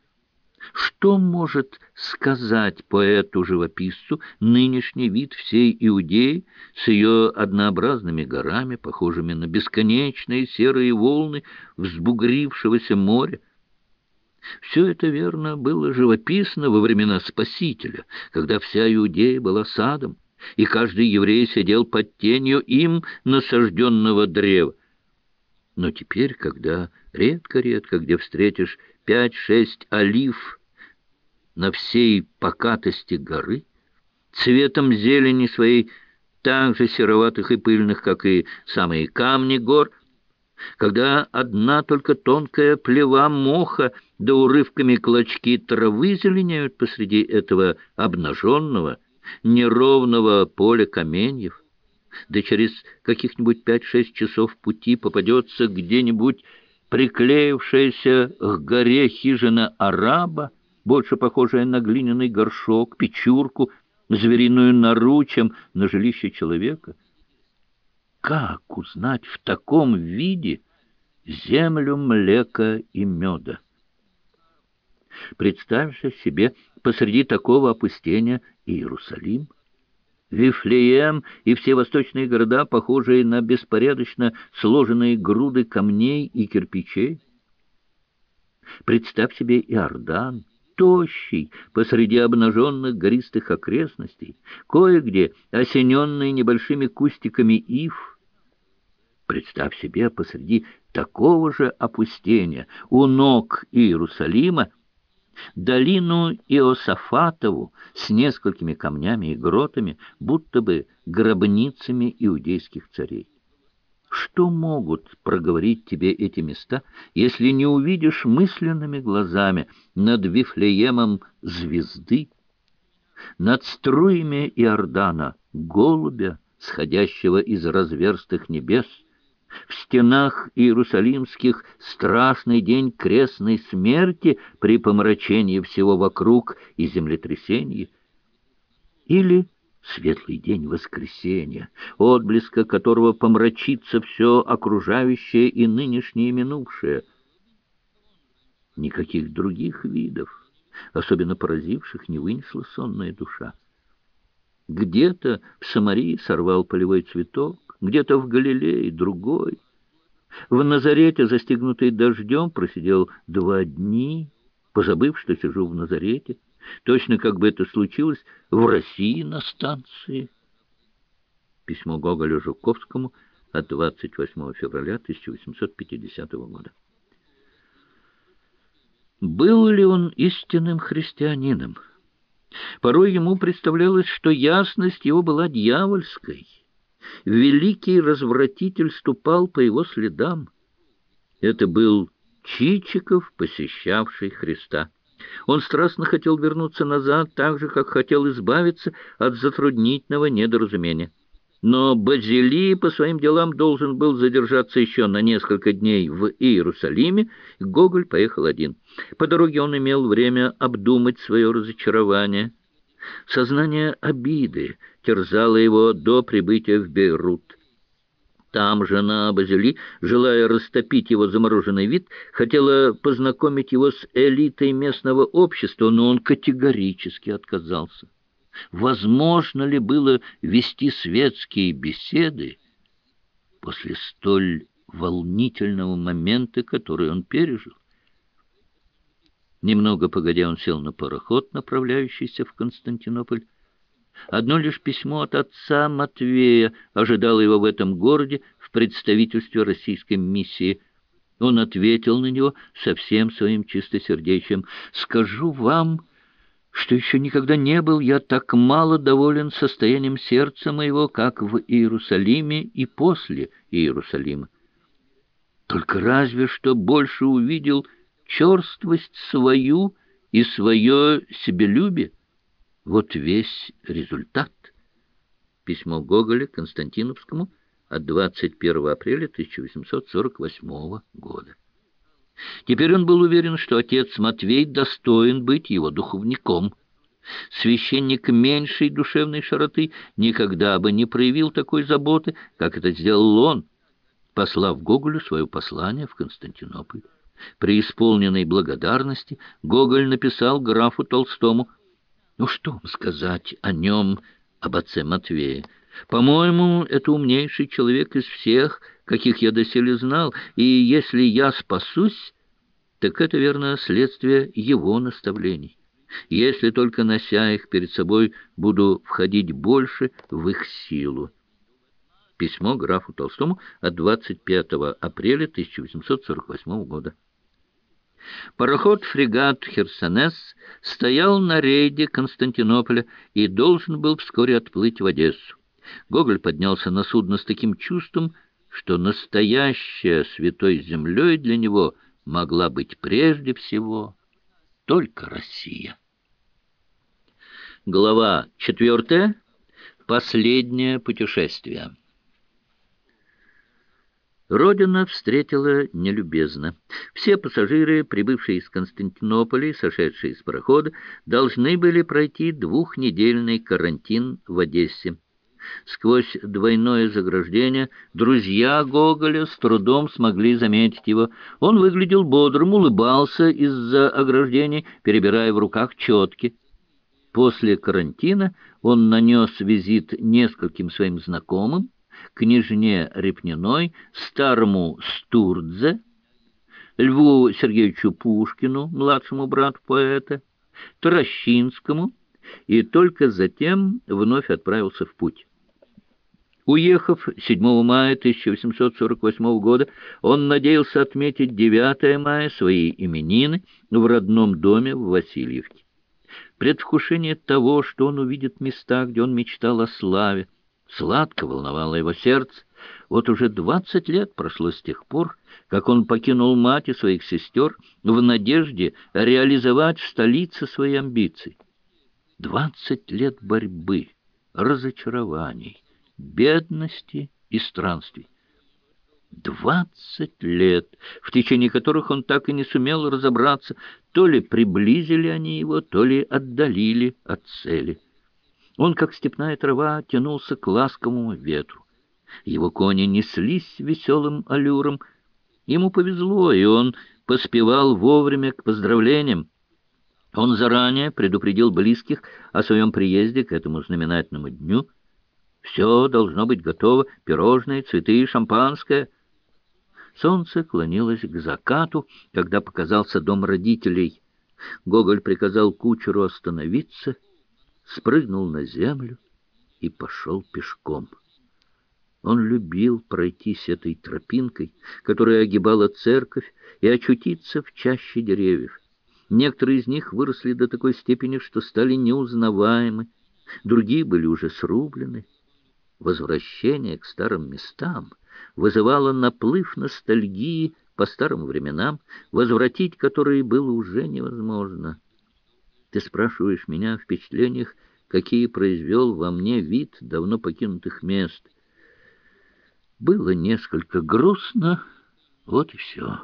Что может сказать поэту-живописцу нынешний вид всей Иудеи с ее однообразными горами, похожими на бесконечные серые волны взбугрившегося моря? Все это, верно, было живописно во времена Спасителя, когда вся Иудея была садом, и каждый еврей сидел под тенью им насажденного древа. Но теперь, когда редко-редко где встретишь пять-шесть олив на всей покатости горы, цветом зелени своей так же сероватых и пыльных, как и самые камни гор, когда одна только тонкая плева моха да урывками клочки травы зеленеют посреди этого обнаженного, неровного поля каменьев, да через каких-нибудь пять-шесть часов пути попадется где-нибудь приклеившаяся к горе хижина араба, больше похожая на глиняный горшок, печурку, звериную нору, чем на жилище человека. Как узнать в таком виде землю млека и меда? Представься себе посреди такого опустения Иерусалим, Вифлеем и все восточные города, похожие на беспорядочно сложенные груды камней и кирпичей. Представь себе Иордан, тощий посреди обнаженных гористых окрестностей, кое-где осененный небольшими кустиками ив. Представь себе посреди такого же опустения у ног Иерусалима долину Иосафатову с несколькими камнями и гротами, будто бы гробницами иудейских царей. Что могут проговорить тебе эти места, если не увидишь мысленными глазами над Вифлеемом звезды, над струями Иордана голубя, сходящего из разверстых небес, в стенах иерусалимских страшный день крестной смерти при помрачении всего вокруг и землетрясении? Или светлый день воскресения, отблеска которого помрачится все окружающее и нынешнее и минувшее? Никаких других видов, особенно поразивших, не вынесла сонная душа. Где-то в Самарии сорвал полевой цветок, где-то в Галилее другой. В Назарете, застигнутый дождем, просидел два дни, позабыв, что сижу в Назарете, точно как бы это случилось в России на станции. Письмо Гоголю Жуковскому от двадцать восьмого февраля тысяча восемьсот пятидесятого года. Был ли он истинным христианином? Порой ему представлялось, что ясность его была дьявольской. Великий развратитель ступал по его следам. Это был Чичиков, посещавший Христа. Он страстно хотел вернуться назад, так же, как хотел избавиться от затруднительного недоразумения. Но Базилий по своим делам должен был задержаться еще на несколько дней в Иерусалиме, и Гоголь поехал один. По дороге он имел время обдумать свое разочарование. Сознание обиды терзало его до прибытия в Бейрут. Там жена Базили, желая растопить его замороженный вид, хотела познакомить его с элитой местного общества, но он категорически отказался. Возможно ли было вести светские беседы после столь волнительного момента, который он пережил? Немного погодя, он сел на пароход, направляющийся в Константинополь. Одно лишь письмо от отца Матвея ожидало его в этом городе в представительстве российской миссии. Он ответил на него со всем своим чистосердечием: «Скажу вам, что еще никогда не был я так мало доволен состоянием сердца моего, как в Иерусалиме и после Иерусалима. Только разве что больше увидел черствость свою и свое себелюбие. Вот весь результат». Письмо Гоголя Константиновскому от двадцать первого апреля тысяча восемьсот сорок восьмого года. Теперь он был уверен, что отец Матвей достоин быть его духовником. Священник меньшей душевной широты никогда бы не проявил такой заботы, как это сделал он, послав Гоголю свое послание в Константинополь. При исполненной благодарности Гоголь написал графу Толстому: «Ну что вам сказать о нем, об отце Матвее? По-моему, это умнейший человек из всех, каких я доселе знал, и если я спасусь, так это, верно, следствие его наставлений. Если только, нося их перед собой, буду входить больше в их силу». Письмо графу Толстому от двадцать пятого апреля тысяча восемьсот сорок восьмого года. Пароход-фрегат «Херсонес» стоял на рейде Константинополя и должен был вскоре отплыть в Одессу. Гоголь поднялся на судно с таким чувством, что настоящая святой землей для него могла быть прежде всего только Россия. Глава четвертая. Последнее путешествие. Родина встретила нелюбезно. Все пассажиры, прибывшие из Константинополя и сошедшие с парохода, должны были пройти двухнедельный карантин в Одессе. Сквозь двойное заграждение друзья Гоголя с трудом смогли заметить его. Он выглядел бодрым, улыбался из-за ограждений, перебирая в руках четки. После карантина он нанес визит нескольким своим знакомым: княжне Репниной, старому Стурдзе, Льву Сергеевичу Пушкину, младшему брату поэта, Таращинскому, и только затем вновь отправился в путь. Уехав седьмого мая тысяча восемьсот сорок восьмого года, он надеялся отметить девятое мая свои именины в родном доме в Васильевке. Предвкушение того, что он увидит места, где он мечтал о славе, сладко волновало его сердце. Вот уже двадцать лет прошло с тех пор, как он покинул мать и своих сестер в надежде реализовать в столице свои амбиции. Двадцать лет борьбы, разочарований, бедности и странствий. Двадцать лет, в течение которых он так и не сумел разобраться, то ли приблизили они его, то ли отдалили от цели. Он, как степная трава, тянулся к ласковому ветру. Его кони неслись веселым аллюром. Ему повезло, и он поспевал вовремя к поздравлениям. Он заранее предупредил близких о своем приезде к этому знаменательному дню. Все должно быть готово: пирожные, цветы, шампанское. Солнце клонилось к закату, когда показался дом родителей. Гоголь приказал кучеру остановиться, спрыгнул на землю и пошел пешком. Он любил пройтись этой тропинкой, которая огибала церковь, и очутиться в чаще деревьев. Некоторые из них выросли до такой степени, что стали неузнаваемы, другие были уже срублены. Возвращение к старым местам вызывало наплыв ностальгии по старым временам, возвратить которые было уже невозможно. Ты спрашиваешь меня о впечатлениях какие произвел во мне вид давно покинутых мест. Было несколько грустно, вот и все.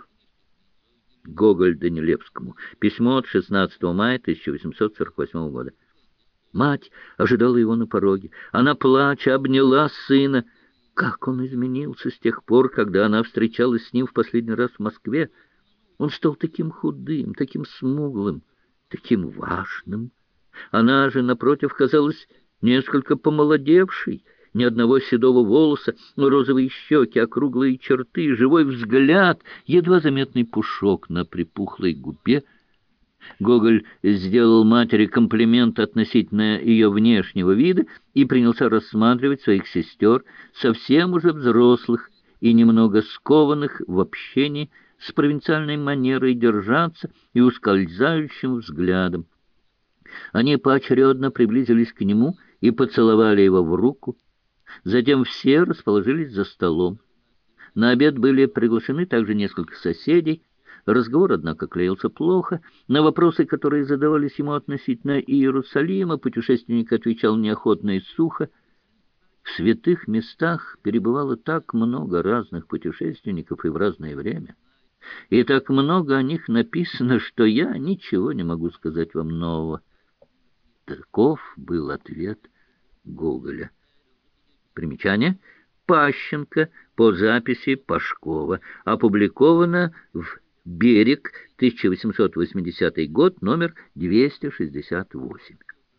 Гоголь Данилевскому. Письмо от шестнадцатого мая тысяча восемьсот сорок восьмого года. Мать ожидала его на пороге. Она, плача, обняла сына. Как он изменился с тех пор, когда она встречалась с ним в последний раз в Москве. Он стал таким худым, таким смуглым, таким важным. Она же, напротив, казалась несколько помолодевшей. Ни одного седого волоса, но розовые щеки, округлые черты, живой взгляд, едва заметный пушок на припухлой губе. Гоголь сделал матери комплимент относительно ее внешнего вида и принялся рассматривать своих сестер, совсем уже взрослых и немного скованных в общении, с провинциальной манерой держаться и ускользающим взглядом. Они поочередно приблизились к нему и поцеловали его в руку. Затем все расположились за столом. На обед были приглашены также несколько соседей. Разговор, однако, клеился плохо. На вопросы, которые задавались ему относительно Иерусалима, путешественник отвечал неохотно и сухо. В святых местах перебывало так много разных путешественников и в разное время. И так много о них написано, что я ничего не могу сказать вам нового. Таков был ответ Гоголя. Примечание. Пащенко по записи Пашкова. Опубликовано в «Берег», тысяча восемьсот восьмидесятый год, номер двести шестьдесят восемь.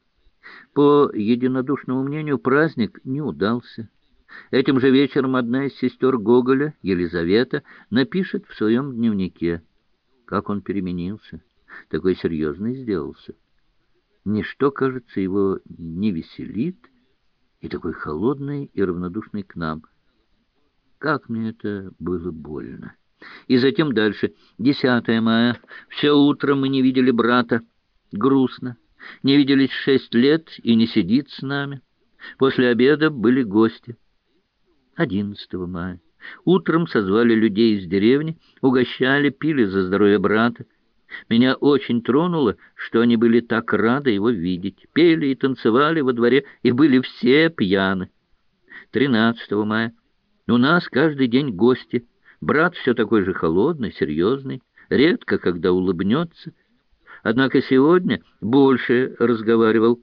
По единодушному мнению, праздник не удался. Этим же вечером одна из сестер Гоголя, Елизавета, напишет в своем дневнике, как он переменился, такой серьезный сделался. Ничто, кажется, его не веселит, и такой холодный и равнодушный к нам. Как мне это было больно. И затем дальше. десятого мая. Все утро мы не видели брата. Грустно. Не виделись шесть лет и не сидит с нами. После обеда были гости. одиннадцатого мая. Утром созвали людей из деревни, угощали, пили за здоровье брата. Меня очень тронуло, что они были так рады его видеть. Пели и танцевали во дворе, и были все пьяны. тринадцатого мая. У нас каждый день гости. Брат все такой же холодный, серьезный, редко когда улыбнется. Однако сегодня больше разговаривал.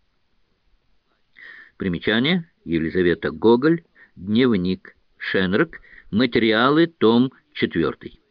Примечание. Елизавета Гоголь. Дневник. Шенрак. Материалы. Том четвертый.